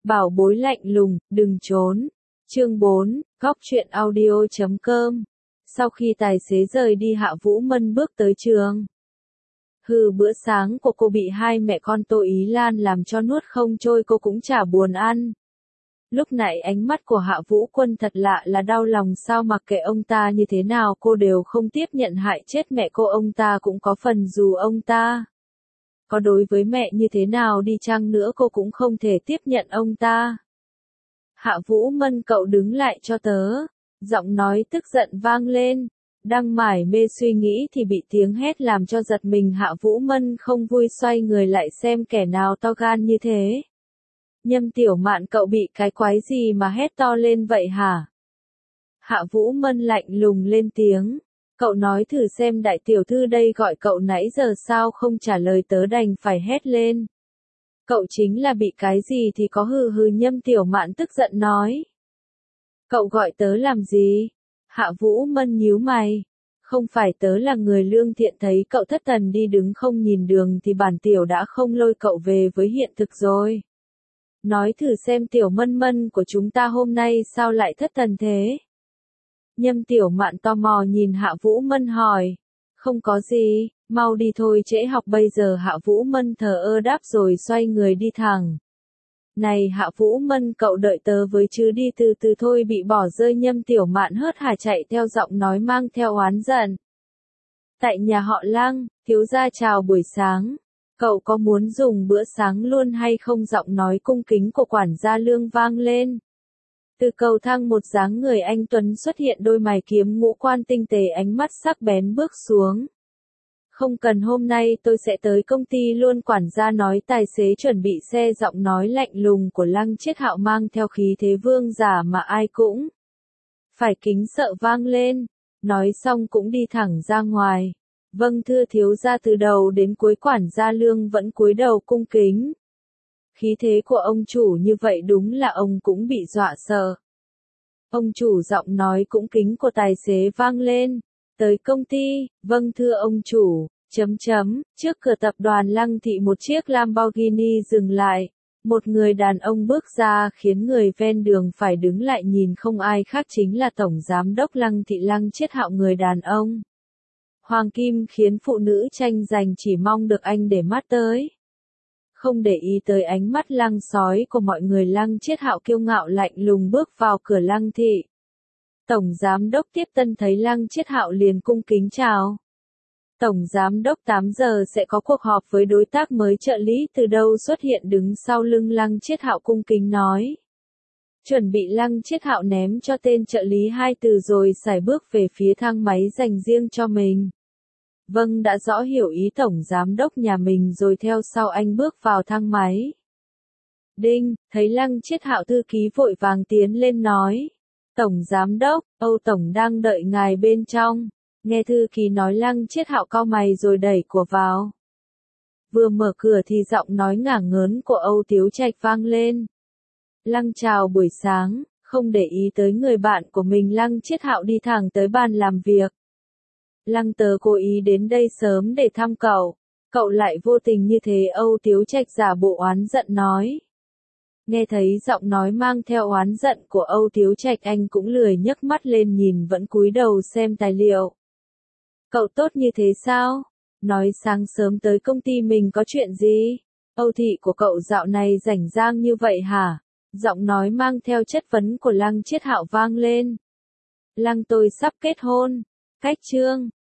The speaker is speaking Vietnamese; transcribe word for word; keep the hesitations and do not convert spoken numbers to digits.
Bảo bối lạnh lùng, đừng trốn. Chương bốn, góc truyện audio chấm com. Sau khi tài xế rời đi Hạ Vũ Mân bước tới trường. Hừ, bữa sáng của cô bị hai mẹ con Tô Ý Lan làm cho nuốt không trôi, cô cũng chả buồn ăn. Lúc nãy ánh mắt của Hạ Vũ Quân thật lạ là đau lòng, sao mặc kệ ông ta như thế nào cô đều không tiếp nhận hại chết mẹ cô, ông ta cũng có phần, dù ông ta có đối với mẹ như thế nào đi chăng nữa cô cũng không thể tiếp nhận ông ta. Hạ Vũ Mân, cậu đứng lại cho tớ. Giọng nói tức giận vang lên. Đang mải mê suy nghĩ thì bị tiếng hét làm cho giật mình, Hạ Vũ Mân không vui xoay người lại xem kẻ nào to gan như thế. Nhâm Tiểu Mạn, cậu bị cái quái gì mà hét to lên vậy hả? Hạ Vũ Mân lạnh lùng lên tiếng. Cậu nói thử xem, đại tiểu thư đây gọi cậu nãy giờ sao không trả lời, tớ đành phải hét lên. Cậu chính là bị cái gì thì có, hừ hừ, Nhâm Tiểu Mạn tức giận nói. Cậu gọi tớ làm gì? Hạ Vũ Mân nhíu mày. Không phải tớ là người lương thiện, thấy cậu thất thần đi đứng không nhìn đường thì bản tiểu đã không lôi cậu về với hiện thực rồi. Nói thử xem, Tiểu Mân Mân của chúng ta hôm nay sao lại thất thần thế? Nhâm Tiểu Mạn tò mò nhìn Hạ Vũ Mân hỏi. Không có gì, mau đi thôi, trễ học bây giờ. Hạ Vũ Mân thờ ơ đáp rồi xoay người đi thẳng. Này Hạ Vũ Mân, cậu đợi tớ với chứ, đi từ từ thôi, bị bỏ rơi. Nhâm Tiểu Mạn hớt hải chạy theo, giọng nói mang theo oán giận. Tại nhà họ Lăng, thiếu gia chào buổi sáng. Cậu có muốn dùng bữa sáng luôn hay không? Giọng nói cung kính của quản gia Lương vang lên. Từ cầu thang một dáng người anh tuấn xuất hiện, đôi mày kiếm, ngũ quan tinh tế, ánh mắt sắc bén bước xuống. Không cần, hôm nay tôi sẽ tới công ty luôn, quản gia nói. Tài xế chuẩn bị xe, giọng nói lạnh lùng của Lăng Chiết Hạo mang theo khí thế vương giả mà ai cũng phải kính sợ vang lên. Nói xong cũng đi thẳng ra ngoài. Vâng thưa thiếu gia. Từ đầu đến cuối quản gia Lương vẫn cúi đầu cung kính. Khí thế của ông chủ như vậy đúng là ông cũng bị dọa sợ. Ông chủ, giọng nói cũng kính của tài xế vang lên. Tới công ty, vâng thưa ông chủ, chấm chấm, trước cửa tập đoàn Lăng Thị một chiếc Lamborghini dừng lại. Một người đàn ông bước ra khiến người ven đường phải đứng lại nhìn, không ai khác chính là Tổng Giám đốc Lăng Thị Lăng Chiết Hạo. Người đàn ông hoàng kim khiến phụ nữ tranh giành, chỉ mong được anh để mắt tới. Không để ý tới ánh mắt lăng sói của mọi người, Lăng Chiết Hạo kiêu ngạo lạnh lùng bước vào cửa Lăng Thị. Tổng Giám đốc tiếp tân thấy Lăng Chiết Hạo liền cung kính chào. Tổng Giám đốc, tám giờ sẽ có cuộc họp với đối tác mới. Trợ lý từ đâu xuất hiện đứng sau lưng Lăng Chiết Hạo cung kính nói. Chuẩn bị. Lăng Chiết Hạo ném cho tên trợ lý hai từ rồi sải bước về phía thang máy dành riêng cho mình. Vâng, đã rõ, hiểu ý Tổng Giám đốc nhà mình rồi theo sau anh bước vào thang máy. Đinh, thấy Lăng Chiết Hạo, thư ký vội vàng tiến lên nói. Tổng Giám đốc, Âu Tổng đang đợi ngài bên trong. Nghe thư ký nói, Lăng Chiết Hạo cau mày rồi đẩy cửa vào. Vừa mở cửa thì giọng nói ngả ngớn của Âu Tiếu Trạch vang lên. Lăng chào buổi sáng. Không để ý tới người bạn của mình, Lăng Chiết Hạo đi thẳng tới bàn làm việc. Lăng, tớ cố ý đến đây sớm để thăm cậu. Cậu lại vô tình như thế, Âu Tiếu Trạch giả bộ oán giận nói. Nghe thấy giọng nói mang theo oán giận của Âu Tiếu Trạch, anh cũng lười nhấc mắt lên nhìn, vẫn cúi đầu xem tài liệu. Cậu tốt như thế sao? Nói sáng sớm tới công ty mình có chuyện gì? Âu thị của cậu dạo này rảnh rang như vậy hả? Giọng nói mang theo chất vấn của Lăng Chiết Hạo vang lên. Lăng, tôi sắp kết hôn. Cách chương